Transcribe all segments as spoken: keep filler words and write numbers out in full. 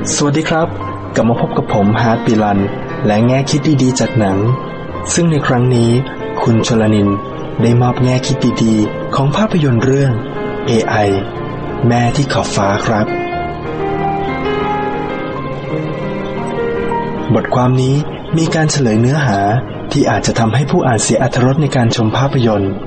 สวัสดีครับกลับมาพบกับผมฮาร์ดปิลันและแง่คิดดีๆจากหนังซึ่งในครั้งนี้คุณชลนินได้มอบแง่คิดดีๆของภาพยนตร์เรื่อง เอ ไอ แม่ที่ขอบฟ้าครับบทความนี้มีการเฉลยเนื้อหาที่อาจจะทำให้ผู้อ่านเสียอรรถรสในการชมภาพยนตร์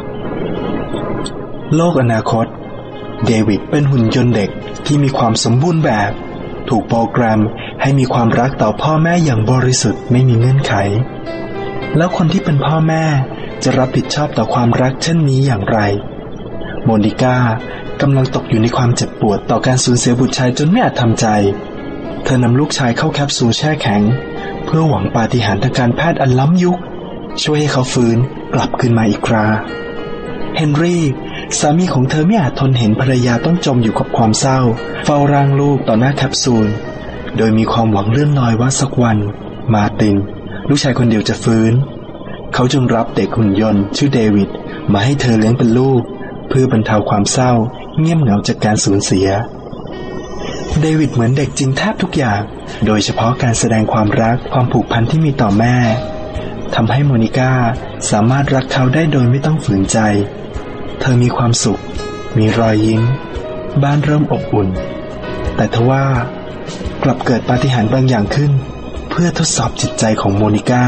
โลกอนาคตเดวิดเป็นหุ่นยนต์เด็กที่มีความสมบูรณ์แบบถูกโปรแกรมให้มีความรักต่อพ่อแม่อย่างบริสุทธิ์ไม่มีเงื่อนไขแล้วคนที่เป็นพ่อแม่จะรับผิดชอบต่อความรักเช่นนี้อย่างไรโมนิก้ากำลังตกอยู่ในความเจ็บปวดต่อการสูญเสียบุตรชายจนไม่อาจทำใจเธอนำลูกชายเข้าแคปซูลแช่แข็งเพื่อหวังปาฏิหาริย์ทางการแพทย์อันล้ำยุคช่วยให้เขาฟื้นกลับคืนมาอีกคราเฮนรี่สามีของเธอไม่อาจทนเห็นภรรยาต้องจมอยู่กับความเศร้าเฝ้าร่างลูกต่อหน้าแคปซูลโดยมีความหวังเลื่อนลอยว่าสักวันมาร์ตินลูกชายคนเดียวจะฟื้นเขาจึงรับเด็กหุ่นยนต์ชื่อเดวิดมาให้เธอเลี้ยงเป็นลูกเพื่อบรรเทาความเศร้าเงียบเหงาจากการสูญเสียเดวิดเหมือนเด็กจริงแทบทุกอย่างโดยเฉพาะการแสดงความรักความผูกพันที่มีต่อแม่ทำให้โมนิก้าสามารถรักเขาได้โดยไม่ต้องฝืนใจเธอมีความสุขมีรอยยิ้มบ้านเริ่มอบอุ่นแต่ทว่ากลับเกิดปาฏิหาริย์บางอย่างขึ้นเพื่อทดสอบจิตใจของโมนิก้า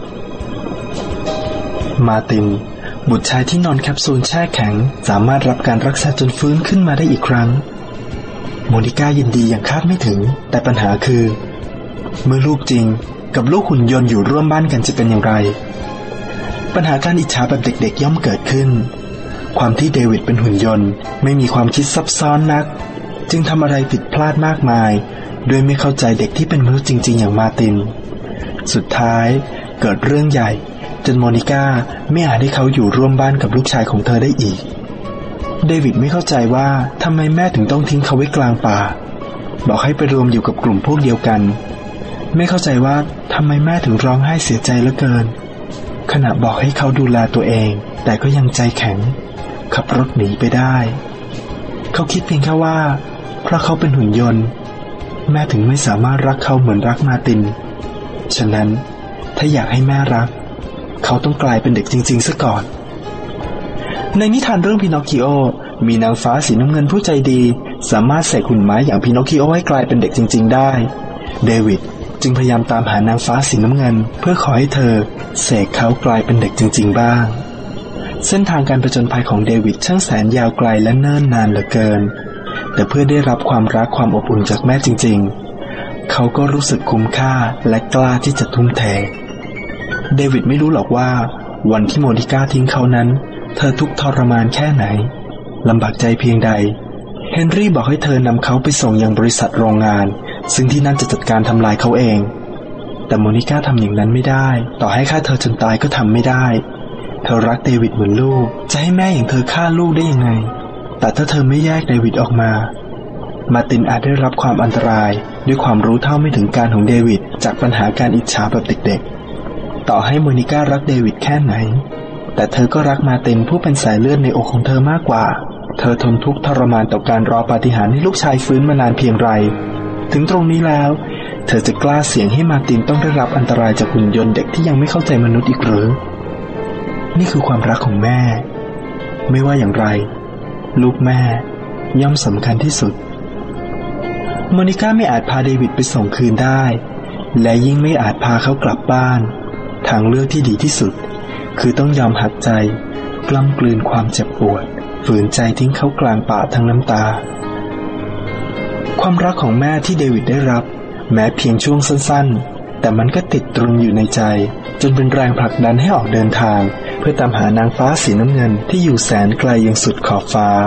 มาร์ตินบุตรชายที่นอนแคปซูลแช่แข็งสามารถรับการรักษาจนฟื้นขึ้นมาได้อีกครั้งโมนิก้ายินดีอย่างคาดไม่ถึงแต่ปัญหาคือเมื่อลูกจริงกับลูกหุ่นยนต์อยู่ร่วมบ้านกันจะเป็นอย่างไรปัญหาการอิจฉาแบบเด็กๆย่อมเกิดขึ้นความที่เดวิดเป็นหุ่นยนต์ไม่มีความคิดซับซ้อนนักจึงทำอะไรผิดพลาดมากมายโดยไม่เข้าใจเด็กที่เป็นมนุษย์จริงๆอย่างมาร์ตินสุดท้ายเกิดเรื่องใหญ่จนโมนิก้าไม่อาจให้เขาอยู่ร่วมบ้านกับลูกชายของเธอได้อีกเดวิดไม่เข้าใจว่าทำไมแม่ถึงต้องทิ้งเขาไว้กลางป่าบอกให้ไปรวมอยู่กับกลุ่มพวกเดียวกันไม่เข้าใจว่าทำไมแม่ถึงร้องไห้เสียใจเหลือเกินขณะบอกให้เขาดูแลตัวเองแต่ก็ยังใจแข็งขับรถหนีไปได้เขาคิดเพียงแค่ว่าเพราะเขาเป็นหุ่นยนต์แม่ถึงไม่สามารถรักเขาเหมือนรักมาร์ตินฉะนั้นถ้าอยากให้แม่รักเขาต้องกลายเป็นเด็กจริงๆซะก่อนในนิทานเรื่องพินอคคิโอมีนางฟ้าสีน้ำเงินผู้ใจดีสามารถเสกหุ่นไม้อย่างพินอคคิโอให้กลายเป็นเด็กจริงๆได้เดวิดจึงพยายามตามหานางฟ้าสีน้ำเงินเพื่อขอให้เธอเสกเขากลายเป็นเด็กจริงๆบ้างเส้นทางการผจญภัยของเดวิดช่างแสนยาวไกลและเนิ่นนานเหลือเกินแต่เพื่อได้รับความรักความอบอุ่นจากแม่จริงๆเขาก็รู้สึกคุ้มค่าและกล้าที่จะทุ่มเทเดวิดไม่รู้หรอกว่าวันที่โมนิก้าทิ้งเขานั้นเธอทุกข์ทรมานแค่ไหนลำบากใจเพียงใดเฮนรี่บอกให้เธอนำเขาไปส่งยังบริษัทโรงงานซึ่งที่นั่นจะจัดการทำลายเขาเองแต่โมนิก้าทำอย่างนั้นไม่ได้ต่อให้ฆ่าเธอจนตายก็ทำไม่ได้เธอรักเดวิดเหมือนลูกจะให้แม่อย่างเธอฆ่าลูกได้ยังไงแต่ถ้าเธอไม่แยกเดวิดออกมามาร์ตินอาจได้รับความอันตรายด้วยความรู้เท่าไม่ถึงการของเดวิดจากปัญหาการอิจฉาแบบเด็กๆต่อให้โมนิก้ารักเดวิดแค่ไหนแต่เธอก็รักมาร์ตินผู้เป็นสายเลือดในอกของเธอมากกว่าเธอทนทุกข์ทรมานต่อการรอปาฏิหาริย์ให้ลูกชายฟื้นมานานเพียงไรถึงตรงนี้แล้วเธอจะกล้าเสี่ยงให้มาร์ตินต้องได้รับอันตรายจากหุ่นยนต์เด็กที่ยังไม่เข้าใจมนุษย์อีกหรือนี่คือความรักของแม่ไม่ว่าอย่างไรลูกแม่ย่อมสำคัญที่สุดโมนิก้าไม่อาจพาเดวิดไปส่งคืนได้และยิ่งไม่อาจพาเขากลับบ้านทางเลือกที่ดีที่สุดคือต้องยอมหักใจกล้ำกลืนความเจ็บปวดฝืนใจทิ้งเขากลางป่าทั้งน้ำตาความรักของแม่ที่เดวิดได้รับแม้เพียงช่วงสั้นๆแต่มันก็ติดตรึงอยู่ในใจจนเป็นแรงผลักดันให้ออกเดินทางเพื่อตามหานางฟ้าสีน้ำเงินที่อยู่แสนไกลยังสุดขอบฟ้า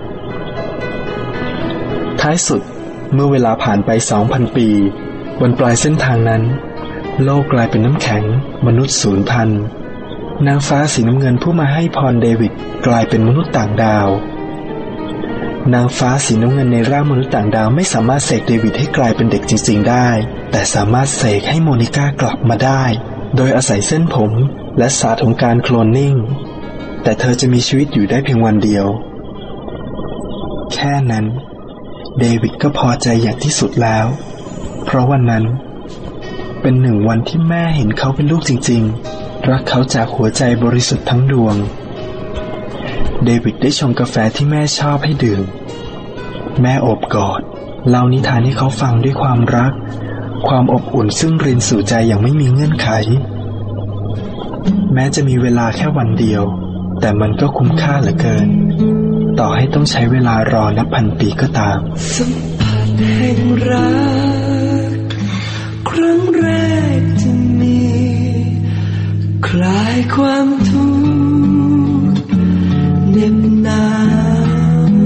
ท้ายสุดเมื่อเวลาผ่านไป สองพัน ปีบนปลายเส้นทางนั้นโลกกลายเป็นน้ำแข็งมนุษย์สูญพันธุ์นางฟ้าสีน้ำเงินผู้มาให้พรเดวิดกลายเป็นมนุษย์ต่างดาวนางฟ้าสีน้ำเงินในร่างมนุษย์ต่างดาวไม่สามารถเสกเดวิดให้กลายเป็นเด็กจริงๆได้แต่สามารถเสกให้โมนิก้ากลับมาได้โดยอาศัยเส้นผมและศาสตร์ของการโคลนนิ่งแต่เธอจะมีชีวิตอยู่ได้เพียงวันเดียวแค่นั้นเดวิดก็พอใจอย่างที่สุดแล้วเพราะวันนั้นเป็นหนึ่งวันที่แม่เห็นเขาเป็นลูกจริงๆรักเขาจากหัวใจบริสุทธิ์ทั้งดวงเดวิดได้ชงกาแฟที่แม่ชอบให้ดื่มแม่โอบกอดเล่านิทานให้เขาฟังด้วยความรักความอบอุ่นซึ่งรินสู่ใจอย่างไม่มีเงื่อนไขแม้จะมีเวลาแค่วันเดียวแต่มันก็คุ้มค่าเหลือเกินต่อให้ต้องใช้เวลารอนับพันปีก็ตามสัมผัสแห่งรักครั้งแรกที่มีคลายความทุกข์เหน็บหนาว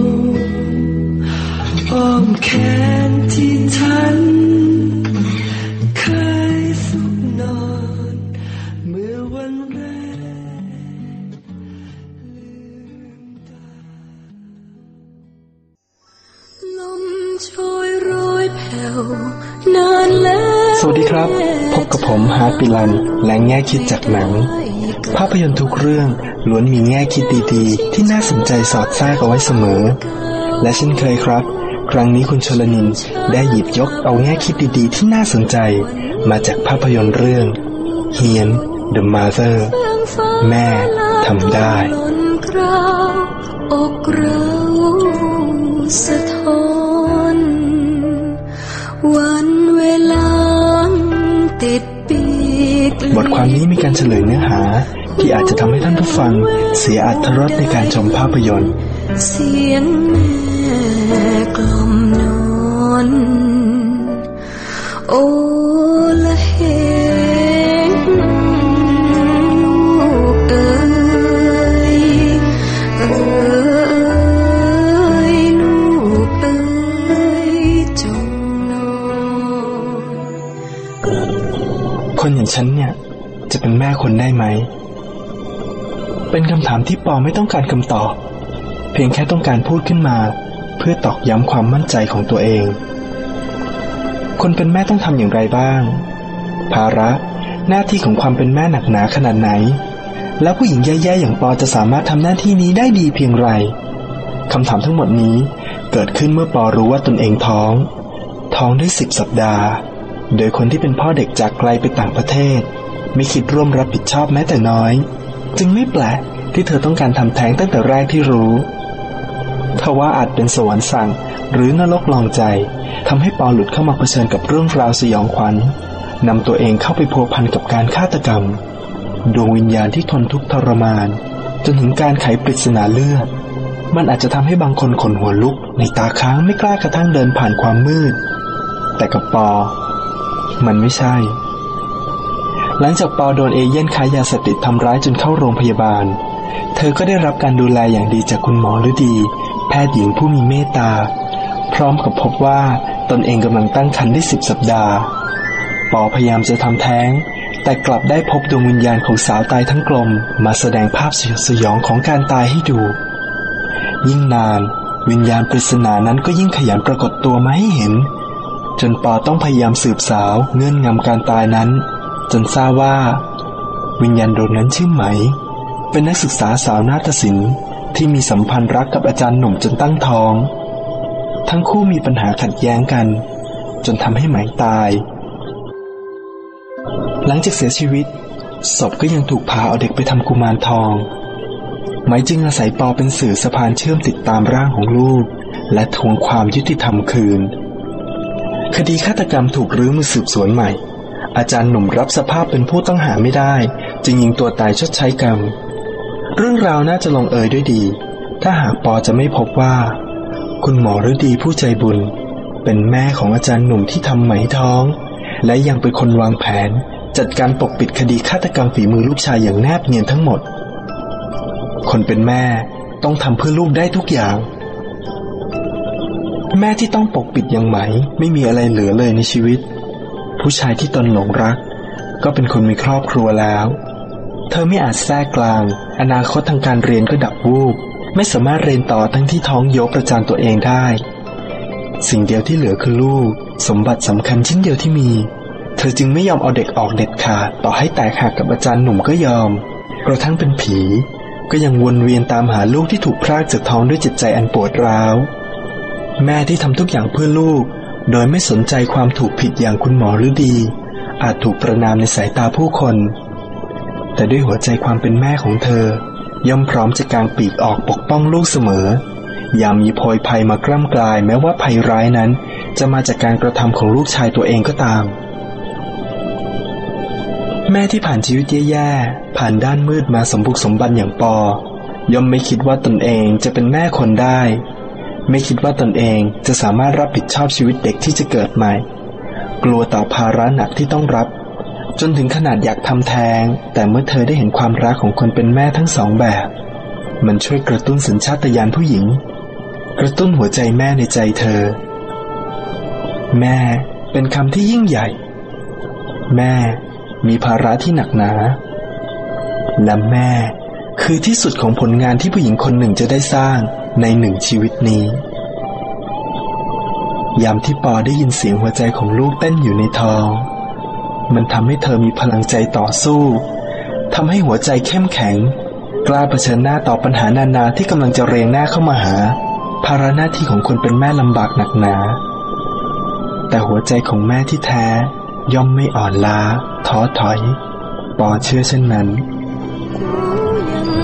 อ้อมแขนที่ทันเคยสุขนอนเมื่อวันแรกลืมตาลมโชยโรยแผ่วนานแล้วสวัสดีครับพบกับผมฮาร์ดปิลันและแง่คิดจากหนังภาพยนตร์ทุกเรื่องล้วนมีแง่คิดดีๆที่น่าสนใจสอดแทรกเอาไว้เสมอและเช่นเคยครับครั้งนี้คุณชลนินได้หยิบยกเอาแง่คิดดีๆที่น่าสนใจมาจากภาพยนตร์เรื่องเฮียน The Mother แม่ทำได้อกเราสะท้อนวันเวลาติดปีกบทความนี้มีการเฉลยเนื้อหาที่อาจจะทำให้ท่านผู้ฟังเสียอรรถรสในการชมภาพยนตร์เสียงแม่กล่อมนอนโอละเฮงลูกเอ๋ยเอ๋ยลูกเอ๋ยจงนอนคนอย่างฉันเนี่ยจะเป็นแม่คนได้ไหมเป็นคำถามที่ปอไม่ต้องการคำตอบเพียงแค่ต้องการพูดขึ้นมาเพื่อตอกย้ำความมั่นใจของตัวเองคนเป็นแม่ต้องทำอย่างไรบ้างภาระหน้าที่ของความเป็นแม่หนักหนาขนาดไหนแล้วผู้หญิงแย่ๆอย่างปอจะสามารถทำหน้าที่นี้ได้ดีเพียงไรคำถามทั้งหมดนี้เกิดขึ้นเมื่อปอรู้ว่าตนเองท้องท้องได้สิบสัปดาห์โดยคนที่เป็นพ่อเด็กจากไกลไปต่างประเทศไม่คิดร่วมรับผิดชอบแม้แต่น้อยจึงไม่แปลกที่เธอต้องการทำแท้งตั้งแต่แรกที่รู้ทว่าอาจเป็นสวรรค์สั่งหรือนรกลองใจทำให้ปอหลุดเข้ามาเผชิญกับเรื่องราวสยองขวัญนำตัวเองเข้าไปพัวพันกับการฆาตกรรมดวงวิญญาณที่ทนทุกข์ทรมานจนถึงการไขปริศนาเลือดมันอาจจะทำให้บางคนขนหัวลุกในตาค้างไม่กล้ากระทั่งเดินผ่านความมืดแต่กับปอมันไม่ใช่หลังจากปอโดนเอเย่นค้ายาเสพติดทำร้ายจนเข้าโรงพยาบาลเธอก็ได้รับการดูแลอย่างดีจากคุณหมอฤดีแพทย์หญิงผู้มีเมตตาพร้อมกับพบว่าตนเองกำลังตั้งครรภ์ได้สิบสัปดาห์ปอพยายามจะทำแท้งแต่กลับได้พบดวงวิญญาณของสาวตายทั้งกลมมาแสดงภาพสยดสยองของการตายให้ดูยิ่งนานวิญญาณปริศนานั้นก็ยิ่งขยันปรากฏตัวมาให้เห็นจนปอต้องพยายามสืบสาวเงื่อนงำการตายนั้นจนทราบว่าวิญญาณดวงนั้นชื่อไหมเป็นนักศึกษาสาวนาฏศิลป์ที่มีสัมพันธ์รักกับอาจารย์หนุ่มจนตั้งท้องทั้งคู่มีปัญหาขัดแย้งกันจนทำให้ไหมตายหลังจากเสียชีวิตศพก็ยังถูกพาเอาเด็กไปทำกุมารทองไหมจึงอาศัยปอเป็นสื่อสะพานเชื่อมติดตามร่างของลูกและทวงความยุติธรรมคืนคดีฆาตกรรมถูกรื้อมือสืบสวนใหม่อาจารย์หนุ่มรับสภาพเป็นผู้ต้องหาไม่ได้จึงยิงตัวตายชดใช้กรรมเรื่องราวน่าจะลงเอยด้วยดีถ้าหากปอจะไม่พบว่าคุณหมอฤดีผู้ใจบุญเป็นแม่ของอาจารย์หนุ่มที่ทำไหมท้องและยังเป็นคนวางแผนจัดการปกปิดคดีฆาตกรรมฝีมือลูกชายอย่างแนบเนียนทั้งหมดคนเป็นแม่ต้องทำเพื่อลูกได้ทุกอย่างแม่ที่ต้องปกปิดอย่างไหมไม่มีอะไรเหลือเลยในชีวิตผู้ชายที่ตนหลงรักก็เป็นคนมีครอบครัวแล้วเธอไม่อาจแทรกกลางอนาคตทางการเรียนก็ดับวูบไม่สามารถเรียนต่อทั้งที่ท้องโยกประจานตัวเองได้สิ่งเดียวที่เหลือคือลูกสมบัติสำคัญชิ้นเดียวที่มีเธอจึงไม่ยอมเอาเด็กออกเด็ดขาดต่อให้แตกหักกับอาจารย์หนุ่มก็ยอมกระทั่งเป็นผีก็ยังวนเวียนตามหาลูกที่ถูกพรากจากท้องด้วยจิตใจอันปวดร้าวแม่ที่ทำทุกอย่างเพื่อลูกโดยไม่สนใจความถูกผิดอย่างคุณหมอฤดีอาจถูกประณามในสายตาผู้คนแต่ด้วยหัวใจความเป็นแม่ของเธอย่อมพร้อมจะกางปีกออกปกป้องลูกเสมอยามมีโพยภัยมากล้ำกลายแม้ว่าภัยร้ายนั้นจะมาจากการกระทำของลูกชายตัวเองก็ตามแม่ที่ผ่านชีวิตแย่ๆผ่านด้านมืดมาสมบุกสมบันอย่างปอย่อมไม่คิดว่าตนเองจะเป็นแม่คนได้ไม่คิดว่าตนเองจะสามารถรับผิดชอบชีวิตเด็กที่จะเกิดใหม่กลัวต่อภาระหนักที่ต้องรับจนถึงขนาดอยากทำแท้งแต่เมื่อเธอได้เห็นความรักของคนเป็นแม่ทั้งสองแบบมันช่วยกระตุ้นสัญชาตญาณผู้หญิงกระตุ้นหัวใจแม่ในใจเธอแม่เป็นคำที่ยิ่งใหญ่แม่มีภาระที่หนักหนาและแม่คือที่สุดของผลงานที่ผู้หญิงคนหนึ่งจะได้สร้างในหนึ่งชีวิตนี้ยามที่ปอได้ยินเสียงหัวใจของลูกเต้นอยู่ในท้องมันทำให้เธอมีพลังใจต่อสู้ทำให้หัวใจเข้มแข็งกล้าเผชิญหน้าต่อปัญหานานาที่กำลังจะเรียงหน้าเข้ามาหาภาระหน้าที่ของคนเป็นแม่ลำบากหนักหนาแต่หัวใจของแม่ที่แท้ย่อมไม่อ่อนล้าท้อถอยปอเชื่อเช่นนั้น